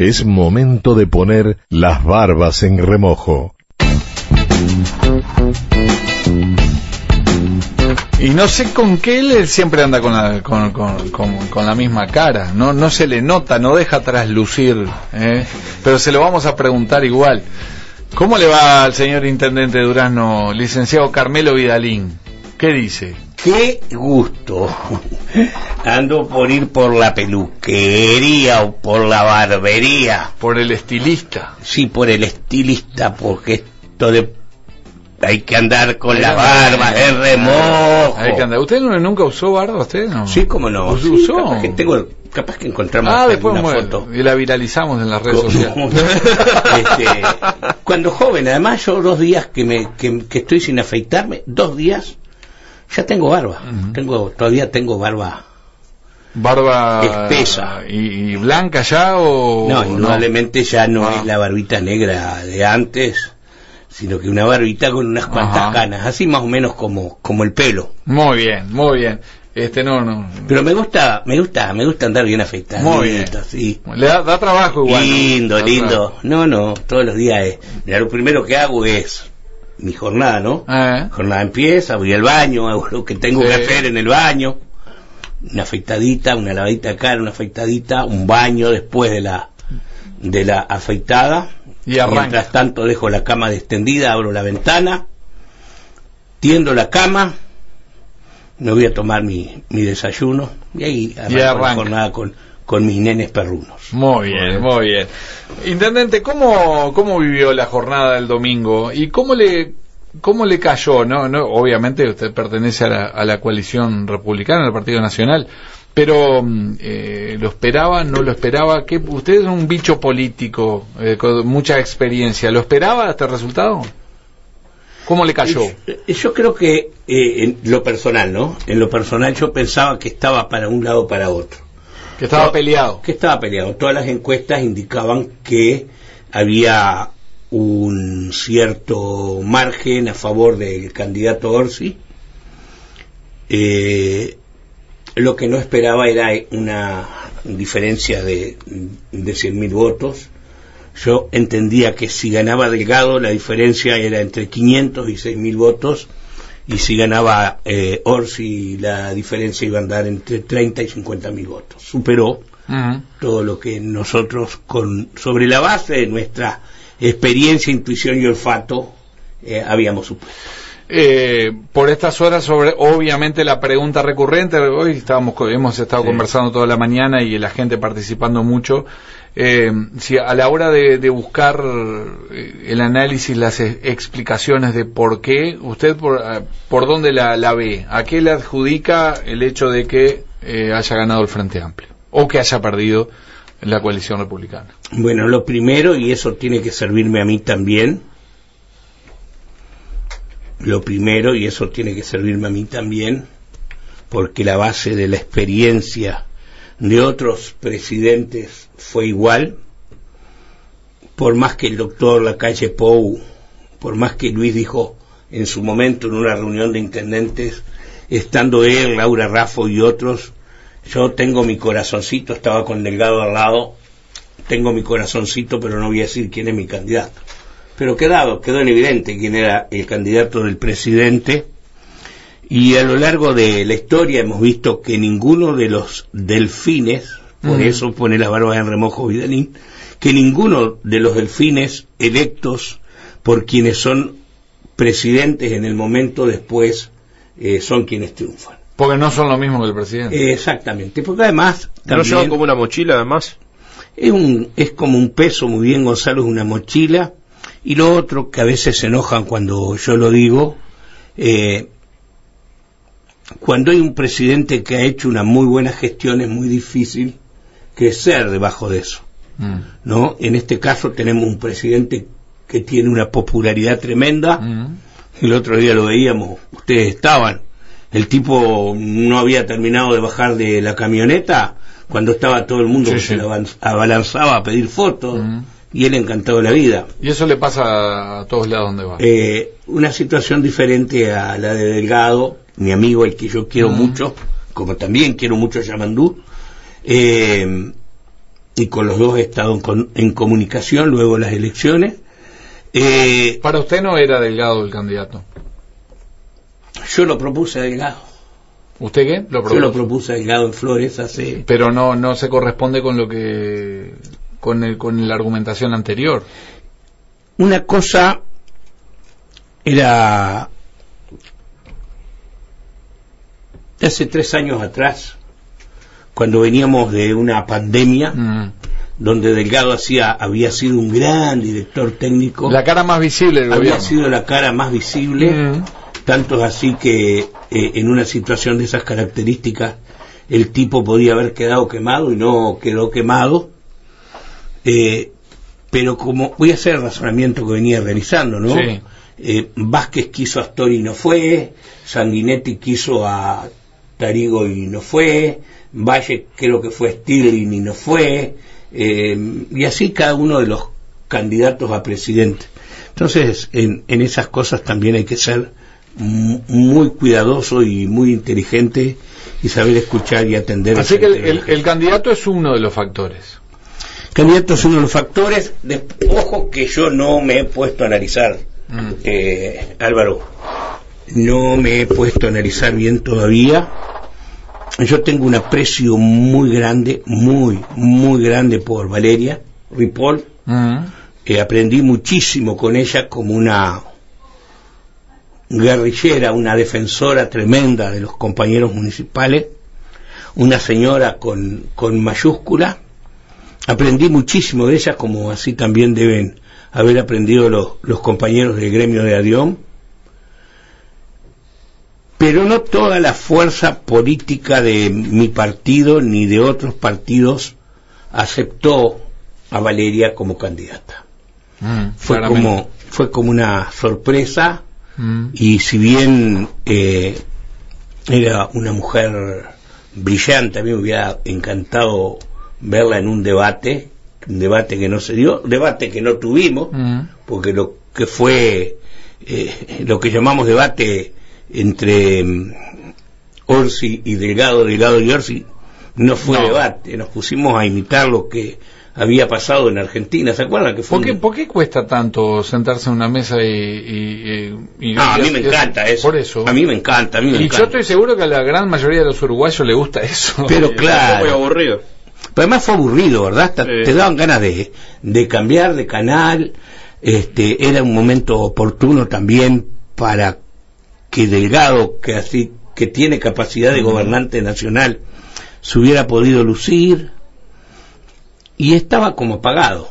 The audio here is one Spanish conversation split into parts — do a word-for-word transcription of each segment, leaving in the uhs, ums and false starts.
Es momento de poner las barbas en remojo. Y no sé con qué él siempre anda con la, con, con, con, con la misma cara, no no se le nota, no deja traslucir, ¿eh? Pero se lo vamos a preguntar igual. ¿Cómo le va al señor intendente de Durazno, licenciado Carmelo Vidalín? ¿Qué dice? ¡Qué gusto! Ando por ir por la peluquería o por la barbería. ¿Por el estilista? Sí, por el estilista, porque esto de... hay que andar con las barbas de remojo. Hay que andar. ¿Usted no, nunca usó barba, usted? No. Sí, cómo no. ¿Usó? Sí, capaz que tengo, capaz que encontramos ah, después una bueno, foto. Y la viralizamos en las redes sociales. este, cuando joven, además yo dos días que me que, que estoy sin afeitarme, dos días ya tengo barba. Uh-huh. Tengo todavía tengo barba. Barba espesa y, y blanca ya o no, indudablemente no? Ya no ah. es la barbita negra de antes, sino que una barbita con unas cuantas Ajá. canas, así más o menos como como el pelo. Muy bien, muy bien. Este no no. Pero me gusta, me gusta, me gusta andar bien afeitado. Muy bien. Sí. Le da, da trabajo igual. Lindo, ¿no? lindo. Trabajo. No, no, todos los días es. Mira, lo primero que hago es mi jornada, ¿no? Eh. Jornada empieza, voy al baño, hago lo que tengo sí. que hacer en el baño. Una afeitadita, una lavadita de cara, una afeitadita, un baño después de la de la afeitada. Y arranca. Mientras tanto dejo la cama extendida, abro la ventana, tiendo la cama, me voy a tomar mi, mi desayuno y ahí arranco la jornada con, con mis nenes perrunos. Muy bien, muy bien. Intendente, ¿cómo, cómo vivió la jornada del domingo y cómo le cómo le cayó? No, no, obviamente usted pertenece a la, a la coalición republicana, al Partido Nacional. Pero, eh, ¿lo esperaba? ¿No lo esperaba? ¿Qué? Usted es un bicho político eh, con mucha experiencia. ¿Lo esperaba este resultado? ¿Cómo le cayó? Yo, yo creo que eh, en lo personal, ¿no? En lo personal yo pensaba que estaba para un lado o para otro. Que estaba Pero, peleado. Que estaba peleado. Todas las encuestas indicaban que había un cierto margen a favor del candidato Orsi. Eh... Lo que no esperaba era una diferencia de, de cien mil votos. Yo entendía que si ganaba Delgado la diferencia era entre quinientos y seis mil votos, y si ganaba eh, Orsi la diferencia iba a andar entre treinta y cincuenta mil votos. Superó uh-huh. todo lo que nosotros, con sobre la base de nuestra experiencia, intuición y olfato, eh, habíamos supuesto. Eh, por estas horas, sobre obviamente la pregunta recurrente, hoy estábamos hemos estado sí. conversando toda la mañana y la gente participando mucho, eh, si a la hora de, de buscar el análisis, las explicaciones de por qué, usted por, por dónde la, la ve, a qué le adjudica el hecho de que eh, haya ganado el Frente Amplio o que haya perdido la coalición republicana. Bueno, lo primero, y eso tiene que servirme a mí también, Lo primero, y eso tiene que servirme a mí también, porque la base de la experiencia de otros presidentes fue igual, por más que el doctor Lacalle Pou, por más que Luis dijo en su momento en una reunión de intendentes, estando él, Laura Raffo y otros, yo tengo mi corazoncito, estaba con Delgado al lado, tengo mi corazoncito, pero no voy a decir quién es mi candidato. Pero quedado, quedó en evidente quién era el candidato del presidente, y a lo largo de la historia hemos visto que ninguno de los delfines, por mm. eso pone las barbas en remojo Vidalín, que ninguno de los delfines electos por quienes son presidentes en el momento después eh, son quienes triunfan. Porque no son lo mismo que el presidente. Eh, exactamente, porque además... ¿No lo llevan como una mochila además? Es, un, es como un peso, muy bien Gonzalo, es una mochila. Y lo otro, que a veces se enojan cuando yo lo digo, eh, cuando hay un presidente que ha hecho una muy buena gestión es muy difícil crecer debajo de eso, mm. ¿no? En este caso tenemos un presidente que tiene una popularidad tremenda, mm. el otro día lo veíamos, ustedes estaban, el tipo no había terminado de bajar de la camioneta cuando estaba todo el mundo sí, que sí. se le abalanzaba a pedir fotos, mm. y él encantado de la vida. Y eso le pasa a todos lados donde va. Eh, una situación diferente a la de Delgado, mi amigo, el que yo quiero uh-huh. mucho, como también quiero mucho a Yamandú, eh, y con los dos he estado en, con, en comunicación luego de las elecciones. Eh, Para usted no era Delgado el candidato. Yo lo propuse a Delgado. ¿Usted qué? Lo Yo lo propuse a Delgado en Flores hace... Pero no no se corresponde con lo que... con el con la argumentación anterior. Una cosa era... hace tres años atrás, cuando veníamos de una pandemia, mm. donde Delgado hacía, había sido un gran director técnico. La cara más visible del Había gobierno. sido la cara más visible, mm. tanto es así que eh, en una situación de esas características el tipo podía haber quedado quemado y no quedó quemado. Eh, pero como voy a hacer el razonamiento que venía realizando, ¿no? Sí. Eh, Vázquez quiso a Astori y no fue, Sanguinetti quiso a Tarigo y no fue, Valle creo que fue Stirling y no fue, eh, y así cada uno de los candidatos a presidente. Entonces, en, en esas cosas también hay que ser muy cuidadoso y muy inteligente y saber escuchar y atender. Así que el, el, el candidato es uno de los factores. El candidato es uno de los factores. De, ojo que yo no me he puesto a analizar, mm. eh, Álvaro, no me he puesto a analizar bien todavía. Yo tengo un aprecio muy grande, muy, muy grande por Valeria Ripoll. Mm. Eh, aprendí muchísimo con ella como una guerrillera, una defensora tremenda de los compañeros municipales, una señora con, con mayúscula. Aprendí muchísimo de ella, como así también deben haber aprendido los, los compañeros del gremio de ADIOM. Pero no toda la fuerza política de mi partido ni de otros partidos aceptó a Valeria como candidata. Mm, fue como fue como una sorpresa. Mm. Y si bien eh, era una mujer brillante, a mí me hubiera encantado verla en un debate, un debate que no se dio, debate que no tuvimos, mm. porque lo que fue eh, lo que llamamos debate entre um, Orsi y Delgado, Delgado y Orsi, no fue no. debate, nos pusimos a imitar lo que había pasado en Argentina, ¿se acuerdan? Que fue ¿Por, qué, un... ¿Por qué cuesta tanto sentarse en una mesa y... y, y, y no, a mí me y, encanta eso. Por eso. A mí me encanta, a mí me y encanta. yo estoy seguro que a la gran mayoría de los uruguayos le gusta eso. Pero claro. Fue muy aburrido. Pero además fue aburrido, ¿verdad? Hasta sí. Te daban ganas de, de cambiar de canal. Este, era un momento oportuno también para que Delgado, que así que tiene capacidad de gobernante nacional, se hubiera podido lucir. Y estaba como apagado.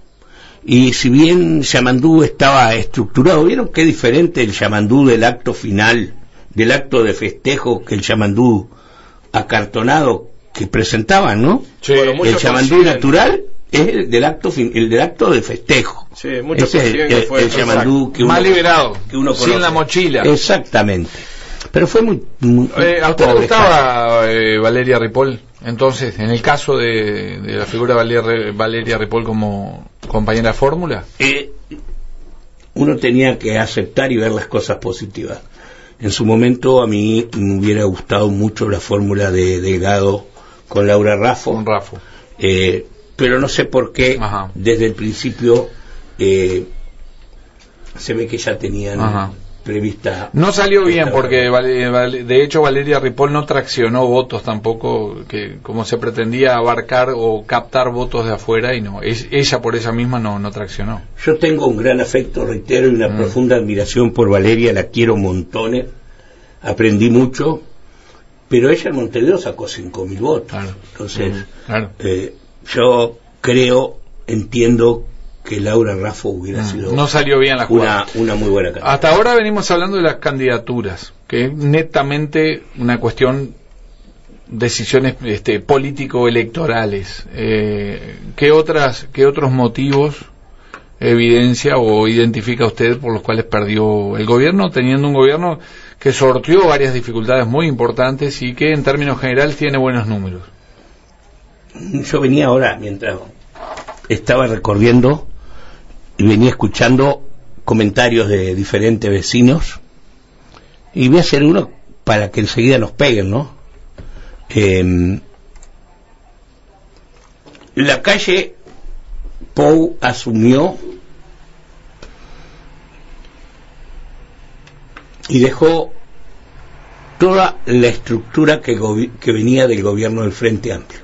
Y si bien Yamandú estaba estructurado, ¿vieron qué diferente el Yamandú del acto final, del acto de festejo, que el Yamandú acartonado que presentaban, ¿no? Sí, bueno, el Yamandú natural es el del acto fin, el del acto de festejo. Sí, muchos Ese es el, el, el Yamandú que uno, más liberado, que uno conoce. Sin la mochila. Exactamente. Pero fue muy... muy eh, ¿A usted le gustaba eh, Valeria Ripoll? Entonces, en el caso de, de la figura Valeria, Valeria Ripoll como compañera de fórmula, eh, uno tenía que aceptar y ver las cosas positivas. En su momento a mí me hubiera gustado mucho la fórmula de Delgado con Laura Raffo, con Raffo. Eh, pero no sé por qué Ajá. desde el principio eh, se ve que ya tenían Ajá. prevista. No salió bien porque de hecho Valeria Ripoll no traccionó votos tampoco, que como se pretendía abarcar o captar votos de afuera, y no, es, ella por ella misma no, no traccionó. Yo tengo un gran afecto, reitero, y una mm. profunda admiración por Valeria, la quiero montones, aprendí mucho, pero ella en Montevideo sacó cinco mil votos. Claro. Entonces, mm. claro. Eh, yo creo, entiendo que Laura Raffo hubiera mm, sido no salió bien la jugada. Una, una muy buena candidata. Hasta ahora venimos hablando de las candidaturas, que es netamente una cuestión decisiones este, político-electorales. Eh, ¿qué otras, qué otros motivos evidencia o identifica usted por los cuales perdió el gobierno, teniendo un gobierno que sortió varias dificultades muy importantes y que en términos generales tiene buenos números? Yo venía ahora, mientras estaba recorriendo, y venía escuchando comentarios de diferentes vecinos, y voy a hacer uno para que enseguida nos peguen, ¿no? Eh, la calle Pou asumió y dejó toda la estructura que, que venía del gobierno del Frente Amplio,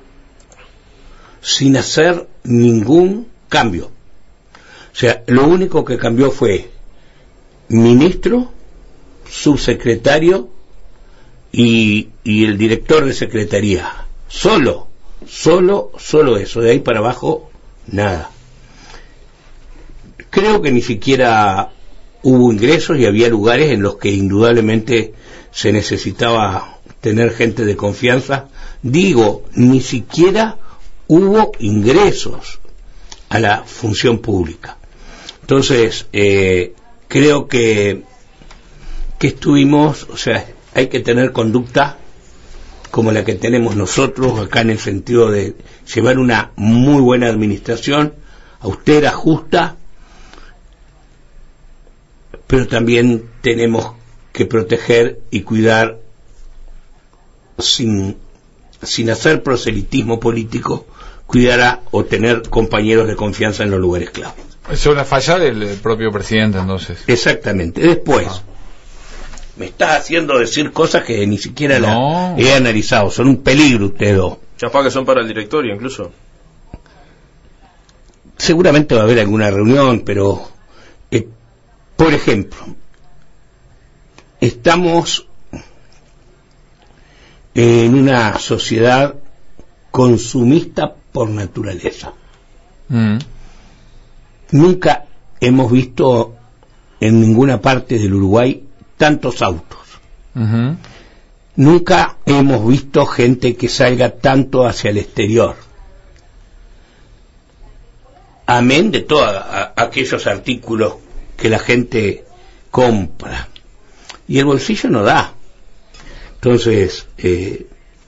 sin hacer ningún cambio. O sea, lo único que cambió fue ministro, subsecretario y, y el director de secretaría. Solo, solo, solo eso. De ahí para abajo, nada. Creo que ni siquiera hubo ingresos y había lugares en los que indudablemente se necesitaba tener gente de confianza. Digo, ni siquiera hubo ingresos a la función pública. Entonces, eh, creo que, que estuvimos, o sea, hay que tener conducta como la que tenemos nosotros acá, en el sentido de llevar una muy buena administración, austera, justa, pero también tenemos que proteger y cuidar sin, sin hacer proselitismo político, cuidar a, o tener compañeros de confianza en los lugares clave. Es una falla del propio presidente, entonces. Exactamente. Después, ah. me estás haciendo decir cosas que ni siquiera no. la he analizado. Son un peligro ustedes dos. Chapá, que son para el directorio incluso. Seguramente va a haber alguna reunión, pero eh, por ejemplo, estamos en una sociedad consumista por naturaleza. Mm. Nunca hemos visto en ninguna parte del Uruguay tantos autos. Uh-huh. Nunca hemos visto gente que salga tanto hacia el exterior. Amén de todos aquellos artículos que la gente compra. Y el bolsillo no da. Entonces, eh,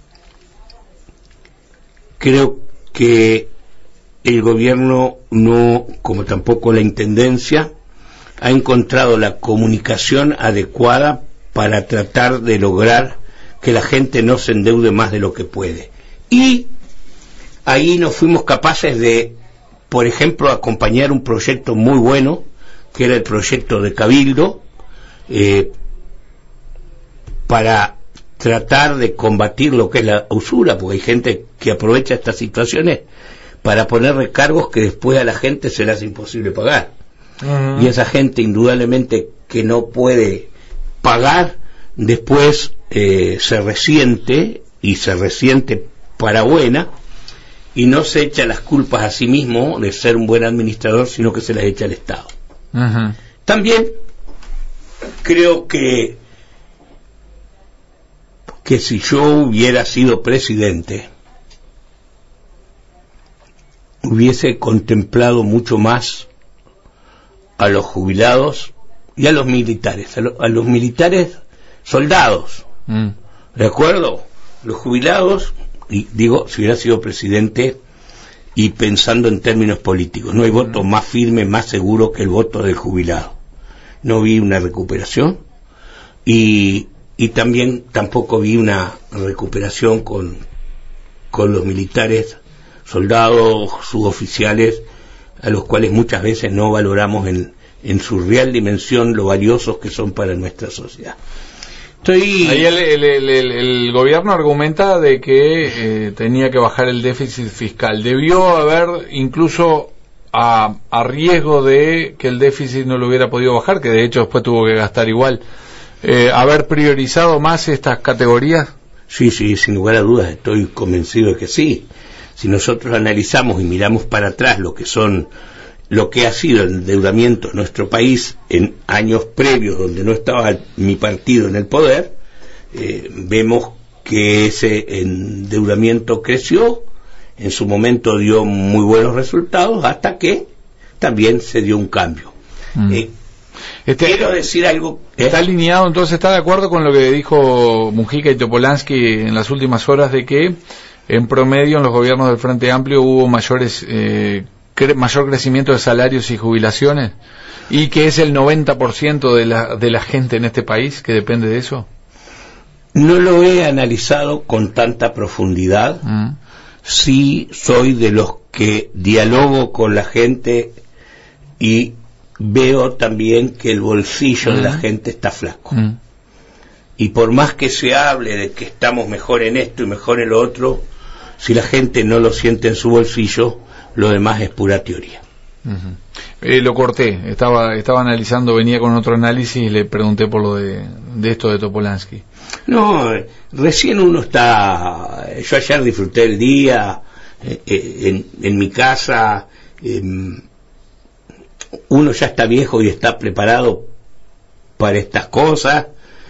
creo que el gobierno no, como tampoco la intendencia, ha encontrado la comunicación adecuada para tratar de lograr que la gente no se endeude más de lo que puede. Y ahí nos fuimos capaces de, por ejemplo, acompañar un proyecto muy bueno, que era el proyecto de Cabildo, eh, para tratar de combatir lo que es la usura, porque hay gente que aprovecha estas situaciones para poner recargos que después a la gente se le hace imposible pagar. Uh-huh. Y esa gente indudablemente que no puede pagar, después eh, se resiente, y se resiente para buena, y no se echa las culpas a sí mismo de ser un buen administrador, sino que se las echa al Estado. Uh-huh. También creo que que si yo hubiera sido presidente, hubiese contemplado mucho más a los jubilados y a los militares, a, lo, a los militares soldados, mm. ¿de acuerdo? Los jubilados, y digo, si hubiera sido presidente y pensando en términos políticos, no hay voto mm. más firme, más seguro que el voto del jubilado. No vi una recuperación y, y también tampoco vi una recuperación con, con los militares, soldados, suboficiales, a los cuales muchas veces no valoramos en, en su real dimensión lo valiosos que son para nuestra sociedad. Estoy... Ahí el, el, el, el, el gobierno argumenta de que eh, tenía que bajar el déficit fiscal. Debió haber, incluso a, a riesgo de que el déficit no lo hubiera podido bajar, que de hecho después tuvo que gastar igual, eh, haber priorizado más estas categorías. Sí, sí, sin lugar a dudas, estoy convencido de que sí. Si nosotros analizamos y miramos para atrás lo que son, lo que ha sido el endeudamiento en nuestro país en años previos donde no estaba mi partido en el poder, eh, vemos que ese endeudamiento creció, en su momento dio muy buenos resultados, hasta que también se dio un cambio. Mm. Eh, este, quiero decir algo. Está eh, alineado, entonces está de acuerdo con lo que dijo Mujica y Topolansky en las últimas horas, de que en promedio en los gobiernos del Frente Amplio hubo mayores eh, cre- mayor crecimiento de salarios y jubilaciones, y que es el noventa por ciento de la, de la gente en este país que depende de eso. No lo he analizado con tanta profundidad. Mm. sí soy de los que dialogo con la gente y veo también que el bolsillo mm. de la gente está flaco. Mm. Y por más que se hable de que estamos mejor en esto y mejor en lo otro, si la gente no lo siente en su bolsillo, lo demás es pura teoría. Uh-huh. Eh, lo corté, estaba estaba analizando, venía con otro análisis y le pregunté por lo de, de esto de Topolansky. No, recién uno está... Yo ayer disfruté el día eh, en, en mi casa. Eh, uno ya está viejo y está preparado para estas cosas.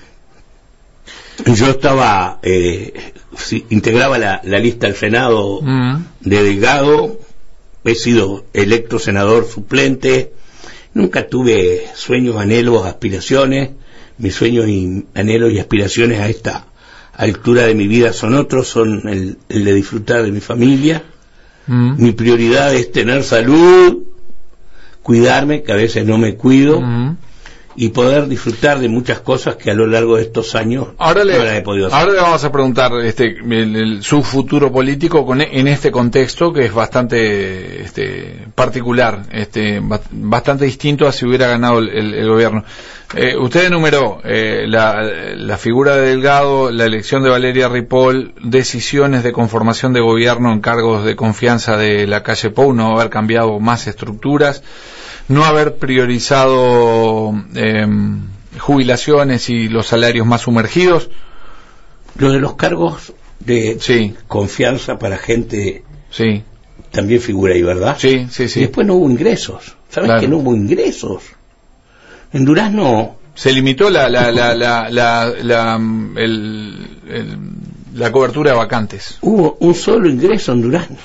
Yo estaba... Eh, sí, integraba la, la lista del Senado mm. de Delgado. He sido electo senador suplente. Nunca tuve sueños, anhelos, aspiraciones. Mis sueños y anhelos y aspiraciones a esta altura de mi vida son otros, son el, el de disfrutar de mi familia. Mm. Mi prioridad es tener salud, cuidarme, que a veces no me cuido, mm. y poder disfrutar de muchas cosas que a lo largo de estos años ahora le, no las he podido hacer. Ahora le vamos a preguntar este, el, el, su futuro político con, en este contexto que es bastante este, particular, este, bastante distinto a si hubiera ganado el, el, el gobierno. Eh, usted enumeró eh, la, la figura de Delgado, la elección de Valeria Ripoll, decisiones de conformación de gobierno en cargos de confianza de la calle Pou, no haber cambiado más estructuras, no haber priorizado eh, jubilaciones y los salarios más sumergidos. Lo de los cargos de sí. confianza para gente sí. también figura ahí, ¿verdad? Sí, sí, sí. Y después no hubo ingresos. ¿Sabes claro. que no hubo ingresos? En Durazno se limitó la la la la la, la, el, el, la cobertura de vacantes. Hubo un solo ingreso en Durazno.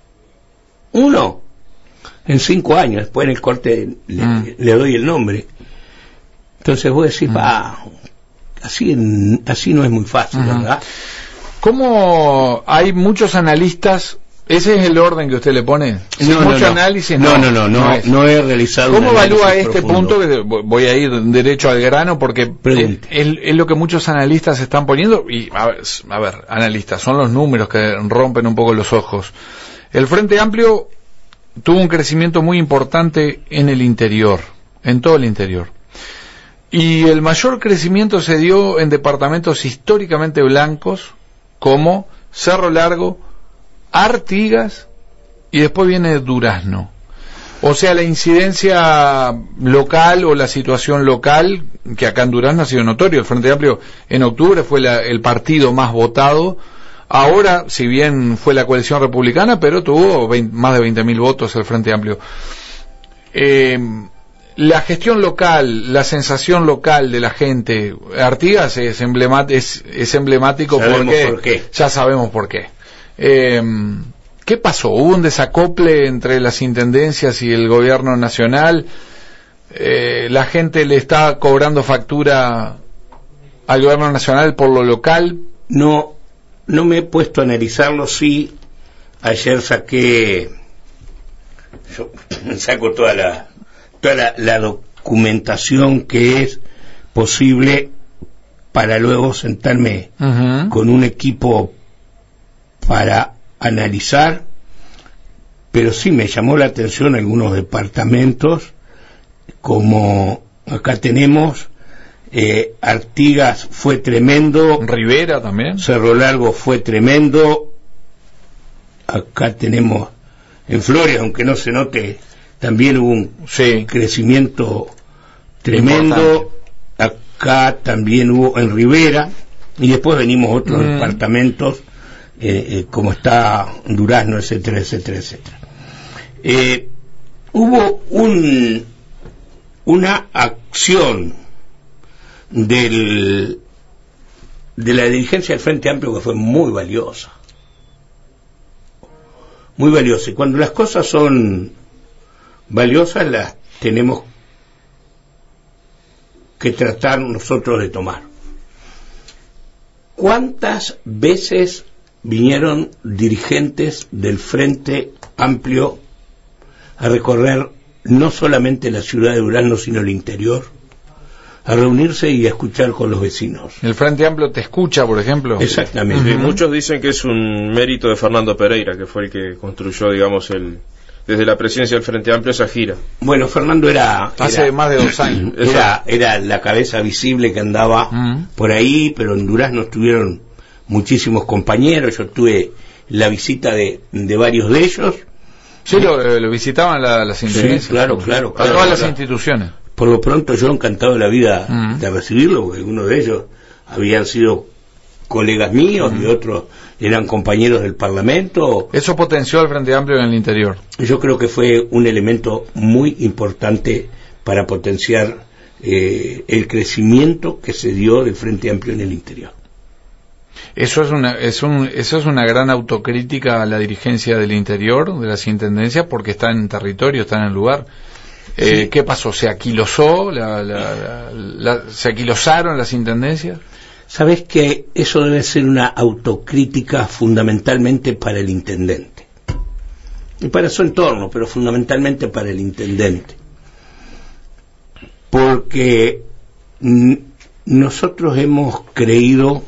Uno. En cinco años, después en el corte le, mm. le doy el nombre. Entonces vos decís, va, mm. así, así no es muy fácil, uh-huh. ¿verdad? ¿Cómo hay muchos analistas? ¿Ese es el orden que usted le pone? ¿Sí, no, mucho no, análisis? No, no, no, no, no, no he realizado. ¿Cómo evalúa este profundo. punto? Que voy a ir derecho al grano porque es, es lo que muchos analistas están poniendo. Y a ver, a ver, analistas, son los números que rompen un poco los ojos. El Frente Amplio tuvo un crecimiento muy importante en el interior, en todo el interior. Y el mayor crecimiento se dio en departamentos históricamente blancos, como Cerro Largo, Artigas, y después viene Durazno. O sea, la incidencia local o la situación local, que acá en Durazno ha sido notorio. El Frente Amplio en octubre fue la, el partido más votado. Ahora, si bien fue la coalición republicana, pero tuvo veinte, más de veinte mil votos el Frente Amplio. Eh, la gestión local, la sensación local de la gente, Artigas es, emblemat, es, es emblemático porque por qué. ya sabemos por qué. Eh, ¿Qué pasó? ¿Hubo un desacople entre las intendencias y el gobierno nacional? Eh, ¿La gente le está cobrando factura al gobierno nacional por lo local? No. No me he puesto a analizarlo, sí. Ayer saqué, yo saco toda la toda la, la documentación que es posible para luego sentarme uh-huh. con un equipo para analizar, pero sí me llamó la atención algunos departamentos, como acá tenemos. Eh, Artigas fue tremendo, Rivera también, Cerro Largo fue tremendo, acá tenemos en Flores, aunque no se note, también hubo un sí. crecimiento tremendo. Importante. Acá también hubo en Rivera, y después venimos otros mm. departamentos eh, eh, como está Durazno, etcétera, etcétera, etcétera. Eh, hubo un una acción del de la dirigencia del Frente Amplio que fue muy valiosa, muy valiosa, y cuando las cosas son valiosas las tenemos que tratar nosotros de tomar. ¿Cuántas veces vinieron dirigentes del Frente Amplio a recorrer no solamente la ciudad de Durazno sino el interior, a reunirse y a escuchar con los vecinos. ¿El Frente Amplio te escucha, por ejemplo? Exactamente. Uh-huh. Muchos dicen que es un mérito de Fernando Pereira, que fue el que construyó, digamos, el desde la presidencia del Frente Amplio esa gira. Bueno, Fernando era... Hace era, más de dos años. Era, era la cabeza visible que andaba uh-huh. por ahí, pero en Durazno estuvieron muchísimos compañeros. Yo tuve la visita de, de varios de ellos. Sí, lo, lo visitaban la, las intendencias. Sí, claro, claro. A claro, todas claro. las instituciones. Por lo pronto yo encantado de la vida uh-huh. de recibirlo, porque algunos de ellos habían sido colegas míos uh-huh. y otros eran compañeros del Parlamento. Eso potenció al Frente Amplio en el interior. Yo creo que fue un elemento muy importante para potenciar eh, el crecimiento que se dio del Frente Amplio en el interior. Eso es una es un eso es una gran autocrítica a la dirigencia del interior, de las intendencias, porque está en territorio, está en el lugar. Eh, sí. ¿Qué pasó? ¿Se aquilosó? La, la, la, la, ¿Se aquilosaron las intendencias? Sabes que eso debe ser una autocrítica fundamentalmente para el intendente y para su entorno, pero fundamentalmente para el intendente, porque n- nosotros hemos creído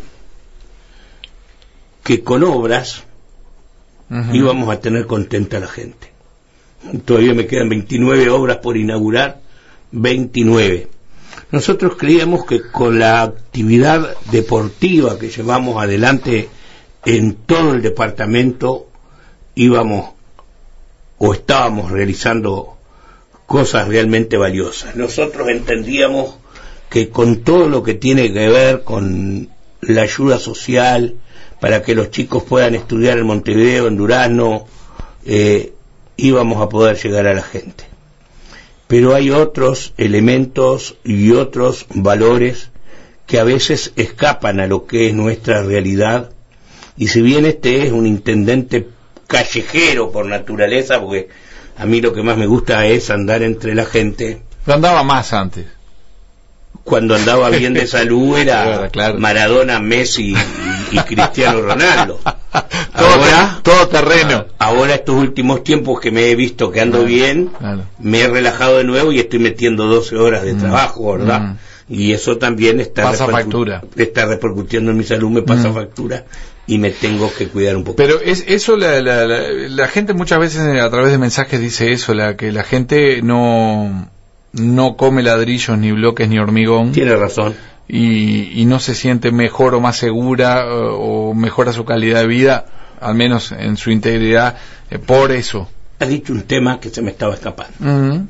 que con obras uh-huh. íbamos a tener contenta a la gente. Todavía me quedan veintinueve obras por inaugurar, veintinueve. Nosotros creíamos que con la actividad deportiva que llevamos adelante en todo el departamento íbamos o estábamos realizando cosas realmente valiosas. Nosotros entendíamos que con todo lo que tiene que ver con la ayuda social para que los chicos puedan estudiar en Montevideo, en Durazno, eh, íbamos a poder llegar a la gente. Pero hay otros elementos y otros valores que a veces escapan a lo que es nuestra realidad, y si bien este es un intendente callejero por naturaleza, porque a mí lo que más me gusta es andar entre la gente. Lo andaba más antes. Cuando andaba bien de salud era claro, claro. Maradona, Messi y, y Cristiano Ronaldo. todo, Ahora, todo terreno. Ahora estos últimos tiempos que me he visto que ando claro, bien, claro. me he relajado de nuevo y estoy metiendo doce horas de mm. trabajo, ¿verdad? Mm. Y eso también está, pasa repercu- factura. está repercutiendo en mi salud, me pasa mm. factura y me tengo que cuidar un poco. Pero es eso, la, la, la, la gente muchas veces a través de mensajes dice eso, la que la gente no... no come ladrillos, ni bloques, ni hormigón. Tiene razón. Y, y no se siente mejor o más segura o, o mejora su calidad de vida, al menos en su integridad, eh, por eso. Has dicho un tema que se me estaba escapando. Uh-huh.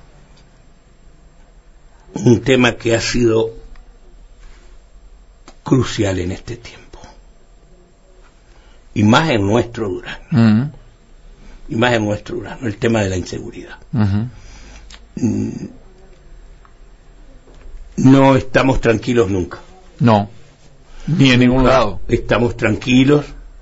Un tema que ha sido crucial en este tiempo. Y más en nuestro Durazno. Uh-huh. Y más en nuestro Durazno, el tema de la inseguridad. Uh-huh. No estamos tranquilos nunca. No, ni en ningún lado. Estamos tranquilos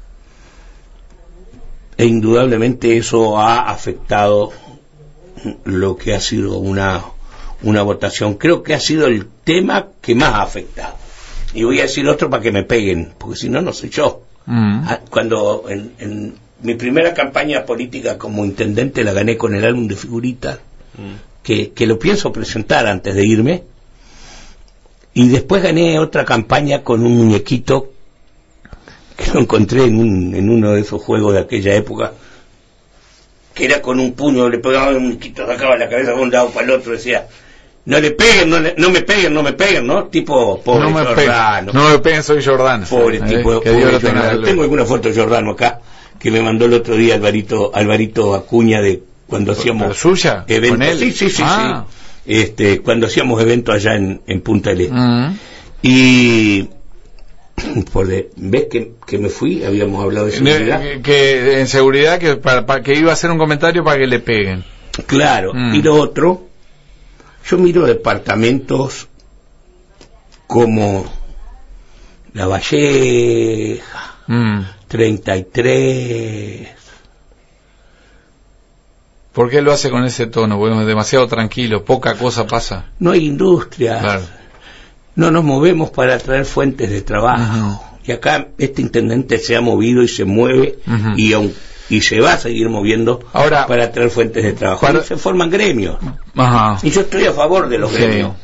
e indudablemente eso ha afectado lo que ha sido una, una votación. Creo que ha sido el tema que más ha afectado. Y voy a decir otro para que me peguen, porque si no, no soy yo. Mm. Cuando en, en mi primera campaña política como intendente la gané con el álbum de figuritas, mm. Que, que lo pienso presentar antes de irme, y después gané otra campaña con un muñequito que lo encontré en, un, en uno de esos juegos de aquella época, que era con un puño, le pegaba el muñequito, sacaba la cabeza de un lado para el otro, decía, no le peguen, no, le, no me peguen, no me peguen, ¿no? Tipo, pobre no Giordano. Pe- no me peguen, soy Giordano. Pobre ¿eh? tipo, que pobre Dios lo Giordano. Tengo alguna foto de Giordano acá, que me mandó el otro día Alvarito, Alvarito Acuña, de cuando hacíamos ¿Pero suya? eventos. ¿Con él? Sí, sí, sí, ah. sí. Este, cuando hacíamos eventos allá en, en Punta del Este. Mm. Y por de, ves que, que me fui, habíamos hablado de seguridad. Que, que en seguridad que para, para que iba a hacer un comentario para que le peguen. Claro, mm. y lo otro, yo miro departamentos como La Valleja, mm. treinta y tres. ¿Por qué lo hace con ese tono? Bueno, demasiado tranquilo, poca cosa pasa. No hay industria, claro. No nos movemos para atraer fuentes de trabajo. Uh-huh. Y acá este intendente se ha movido y se mueve uh-huh. y, aun, y se va a seguir moviendo ahora, para atraer fuentes de trabajo. Para... Y se forman gremios. Uh-huh. Y yo estoy a favor de los sí. gremios.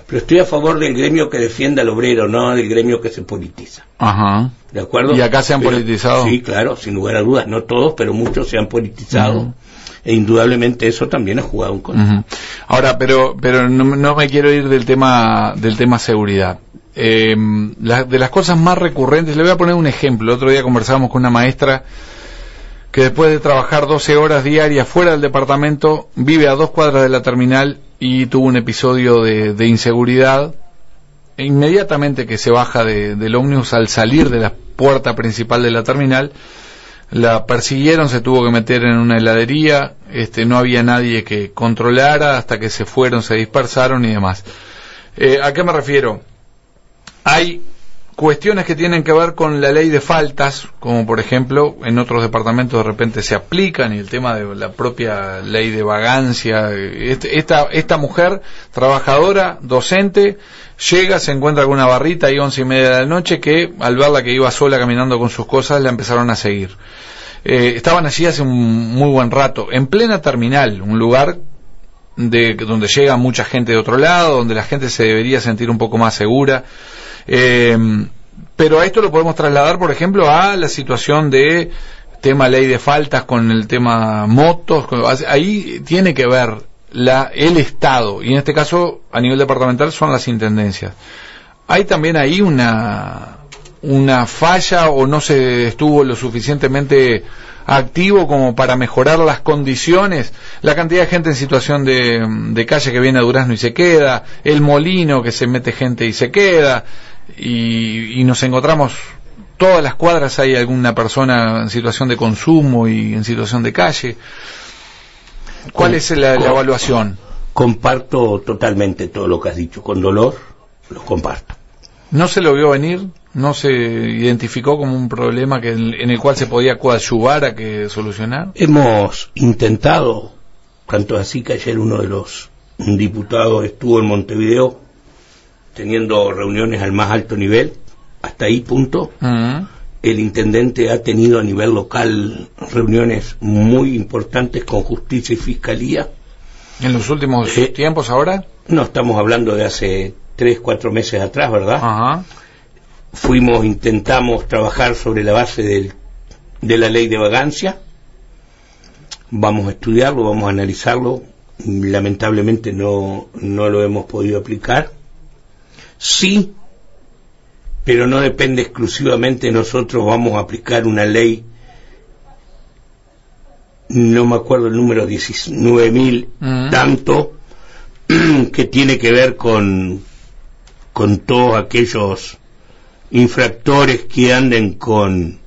pero estoy a favor del gremio que defienda al obrero, no del gremio que se politiza. Ajá. ¿De acuerdo? ¿Y acá se han pero, politizado? Sí, claro, sin lugar a dudas, no todos, pero muchos se han politizado. Uh-huh. E indudablemente eso también ha jugado un contra. Uh-huh. Ahora, pero pero no, no me quiero ir del tema del tema seguridad. Eh, la, de las cosas más recurrentes, le voy a poner un ejemplo. El otro día conversábamos con una maestra que después de trabajar doce horas diarias fuera del departamento, vive a dos cuadras de la terminal y tuvo un episodio de, de inseguridad. E inmediatamente que se baja de, del ómnibus, al salir de la puerta principal de la terminal, la persiguieron, se tuvo que meter en una heladería, este, no había nadie que controlara hasta que se fueron, se dispersaron y demás. Eh, ¿A qué me refiero? Hay cuestiones que tienen que ver con la ley de faltas, como por ejemplo en otros departamentos de repente se aplican, y el tema de la propia ley de vagancia. Este, esta, esta mujer, trabajadora, docente, llega, se encuentra con una barrita ahí once y media de la noche, que al verla que iba sola caminando con sus cosas, la empezaron a seguir. Eh, estaban allí hace un muy buen rato, en plena terminal, un lugar de donde llega mucha gente de otro lado, donde la gente se debería sentir un poco más segura. Eh, pero a esto lo podemos trasladar, por ejemplo, a la situación de tema ley de faltas con el tema motos. Ahí tiene que ver la, el Estado, y en este caso a nivel departamental son las intendencias. Hay también ahí una una falla, o no se estuvo lo suficientemente activo como para mejorar las condiciones, la cantidad de gente en situación de, de calle que viene a Durazno y se queda, el molino que se mete gente y se queda, y, y nos encontramos todas las cuadras hay alguna persona en situación de consumo y en situación de calle. ¿Cuál es la, la evaluación? Comparto totalmente todo lo que has dicho, con dolor lo comparto. ¿No se lo vio venir? ¿No se identificó como un problema que en el cual se podía coadyuvar a que solucionar? Hemos intentado, tanto así que ayer uno de los diputados estuvo en Montevideo teniendo reuniones al más alto nivel, hasta ahí punto. Uh-huh. El intendente ha tenido a nivel local reuniones muy importantes con justicia y fiscalía. ¿En los últimos eh, tiempos ahora? No, estamos hablando de hace tres, cuatro meses atrás, ¿verdad? Ajá. Fuimos, intentamos trabajar sobre la base del, de la ley de vagancia. Vamos a estudiarlo, vamos a analizarlo. Lamentablemente no, no lo hemos podido aplicar. Sí, pero no depende exclusivamente de nosotros. Vamos a aplicar una ley, no me acuerdo el número, diecinueve mil, uh-huh. tanto, que tiene que ver con, con todos aquellos infractores que anden con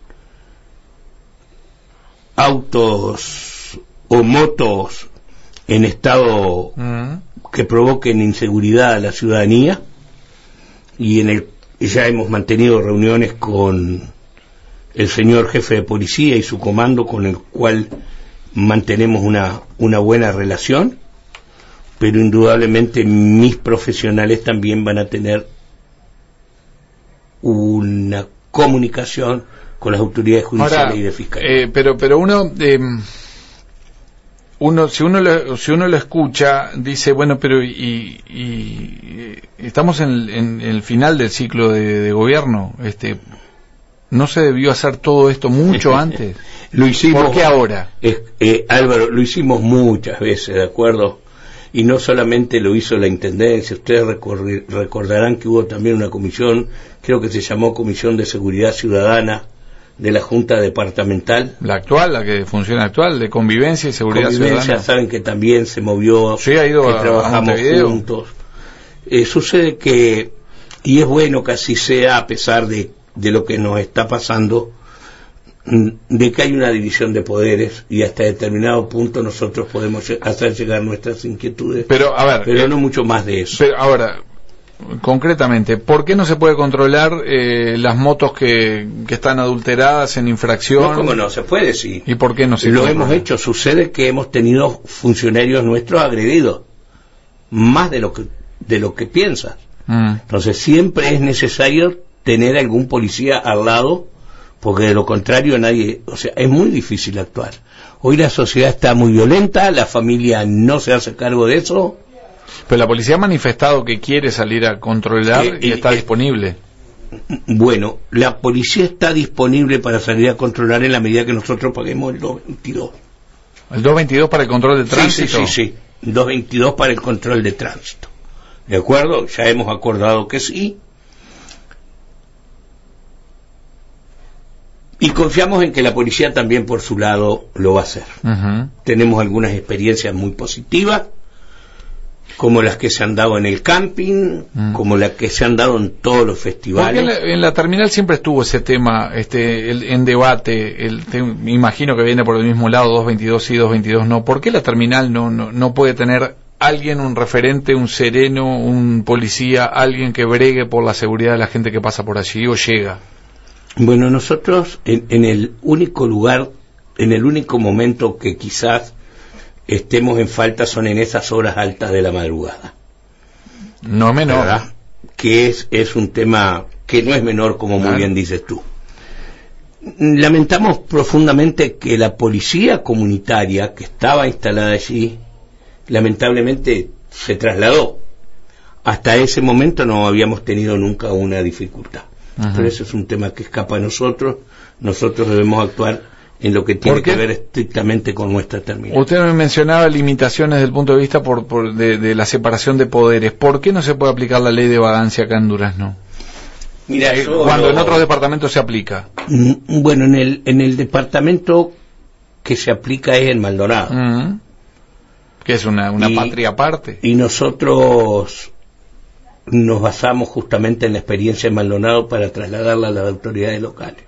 autos o motos en estado uh-huh. que provoquen inseguridad a la ciudadanía, y en el ya hemos mantenido reuniones con el señor jefe de policía y su comando, con el cual mantenemos una, una buena relación, pero indudablemente mis profesionales también van a tener una comunicación con las autoridades judiciales. Ahora, y de fiscalía. Eh, pero pero uno eh, uno si uno lo, si uno lo escucha dice, bueno, pero y, y estamos en, en el final del ciclo de, de gobierno, este no se debió hacer todo esto mucho antes. Lo hicimos. ¿Por qué ahora? Eh, eh, Álvaro, lo hicimos muchas veces, ¿de acuerdo? Y no solamente lo hizo la intendencia, ustedes recorri- recordarán que hubo también una comisión, creo que se llamó Comisión de Seguridad Ciudadana de la Junta Departamental. La actual, la que funciona actual, de Convivencia y Seguridad Convivencia, Ciudadana. Saben que también se movió, sí, ha ido que a, trabajamos a juntos. Eh, sucede que, y es bueno que así sea, a pesar de, de lo que nos está pasando, de que hay una división de poderes, y hasta determinado punto nosotros podemos hacer llegar nuestras inquietudes, pero a ver, pero eh, no mucho más de eso. Pero ahora, concretamente, ¿por qué no se puede controlar eh, las motos que, que están adulteradas en infracción? No, como no se puede, sí. ¿Y por qué no se Lo controla? hemos hecho. Sucede que hemos tenido funcionarios nuestros agredidos, más de lo que de lo que piensas. Mm. Entonces siempre es necesario tener algún policía al lado, porque de lo contrario nadie, o sea, es muy difícil actuar. Hoy la sociedad está muy violenta, la familia no se hace cargo de eso, Pero la policía ha manifestado que quiere salir a controlar eh, y eh, está eh, disponible. Bueno, la policía está disponible para salir a controlar en la medida que nosotros paguemos el doscientos veintidós. ¿El doscientos veintidós para el control de tránsito? Sí, sí, sí, sí. doscientos veintidós para el control de tránsito. ¿De acuerdo? Ya hemos acordado que sí. Y confiamos en que la policía también por su lado lo va a hacer. Uh-huh. Tenemos algunas experiencias muy positivas, como las que se han dado en el camping, uh-huh. como las que se han dado en todos los festivales. Porque en la, en la terminal siempre estuvo ese tema este, el, en debate, el, te, me imagino que viene por el mismo lado, doscientos veintidós sí, doscientos veintidós no. ¿Por qué la terminal no, no, no puede tener alguien, un referente, un sereno, un policía, alguien que bregue por la seguridad de la gente que pasa por allí o llega? Bueno, nosotros en, en el único lugar, en el único momento que quizás estemos en falta son en esas horas altas de la madrugada. No menor. ¿Verdad? Que es, es un tema que no es menor, como claro. muy bien dices tú. Lamentamos profundamente que la policía comunitaria que estaba instalada allí, lamentablemente se trasladó. Hasta ese momento no habíamos tenido nunca una dificultad. Uh-huh. Pero eso es un tema que escapa a nosotros. Nosotros debemos actuar en lo que tiene que ver estrictamente con nuestra terminal. Usted me mencionaba limitaciones desde el punto de vista por, por de, de la separación de poderes. ¿Por qué no se puede aplicar la ley de vagancia acá en Durazno? Mira, eh, yo cuando lo... en otros departamentos se aplica. Bueno, en el en el departamento que se aplica es en Maldonado. Uh-huh. Que es una, una y, patria aparte. Y nosotros nos basamos justamente en la experiencia de Maldonado para trasladarla a las autoridades locales.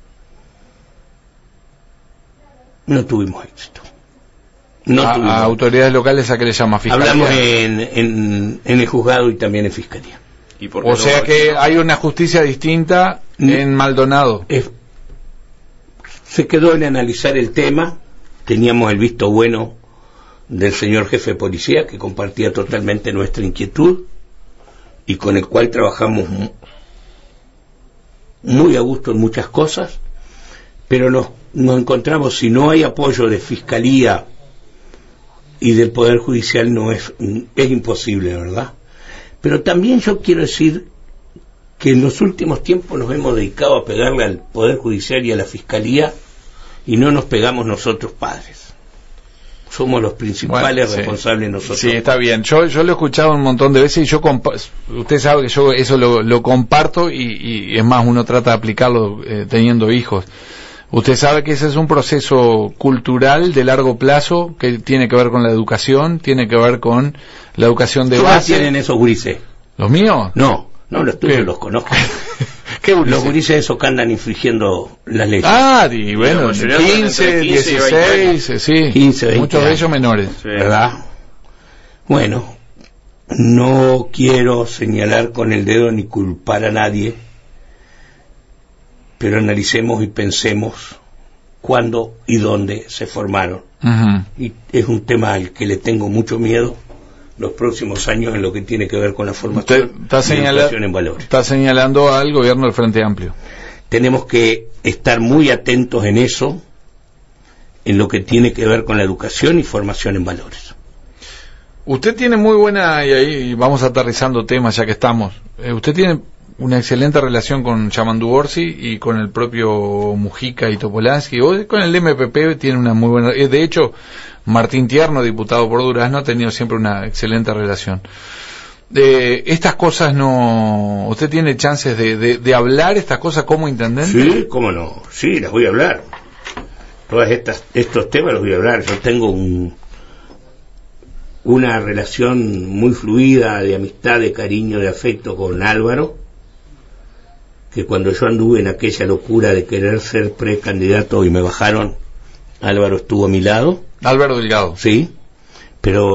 No tuvimos éxito. No a, tuvimos a autoridades locales, ¿a qué le llama? ¿Fiscalía? Hablamos en, en, en el juzgado y también en fiscalía. ¿Y por o no sea que hay una justicia distinta no, en Maldonado. Es, se quedó en analizar el tema. Teníamos el visto bueno del señor jefe de policía, que compartía totalmente nuestra inquietud y con el cual trabajamos muy a gusto en muchas cosas, pero nos, nos encontramos, si no hay apoyo de fiscalía y del Poder Judicial, no es, es imposible, ¿verdad? Pero también yo quiero decir que en los últimos tiempos nos hemos dedicado a pegarle al Poder Judicial y a la Fiscalía y no nos pegamos nosotros padres. Somos los principales bueno, responsables sí. nosotros. Sí, está bien. Yo yo lo he escuchado un montón de veces y yo compa- usted sabe que yo eso lo, lo comparto y, y es más, uno trata de aplicarlo eh, teniendo hijos. Usted sabe que ese es un proceso cultural de largo plazo que tiene que ver con la educación, tiene que ver con la educación de base. ¿Qué tienen esos gurises? ¿Los míos? No, no los tuyos, los conozco. ¿Qué gurises? Los gurises esos que andan infringiendo las leyes. Ah, y bueno, quince, dieciséis, sí, quince, veinte muchos de ellos menores, sí. ¿Verdad? Bueno, no quiero señalar con el dedo ni culpar a nadie, pero analicemos y pensemos cuándo y dónde se formaron. Uh-huh. Y es un tema al que le tengo mucho miedo los próximos años en lo que tiene que ver con la formación está y señala, educación en valores. Está señalando al gobierno del Frente Amplio. Tenemos que estar muy atentos en eso, en lo que tiene que ver con la educación y formación en valores. Usted tiene muy buena, y ahí vamos aterrizando temas ya que estamos, eh, usted tiene una excelente relación con Yamandu Orsi y con el propio Mujica y Topolansky, o con el M P P tiene una muy buena, eh, de hecho Martín Tierno, diputado por Durazno, ha tenido siempre una excelente relación. Eh, estas cosas no, ¿usted tiene chances de, de, de hablar estas cosas como intendente? Sí, cómo no, sí, las voy a hablar. Todas estas, estos temas los voy a hablar. Yo tengo un, una relación muy fluida de amistad, de cariño, de afecto con Álvaro, que cuando yo anduve en aquella locura de querer ser precandidato y me bajaron, Álvaro estuvo a mi lado. Álvaro Delgado. Sí, pero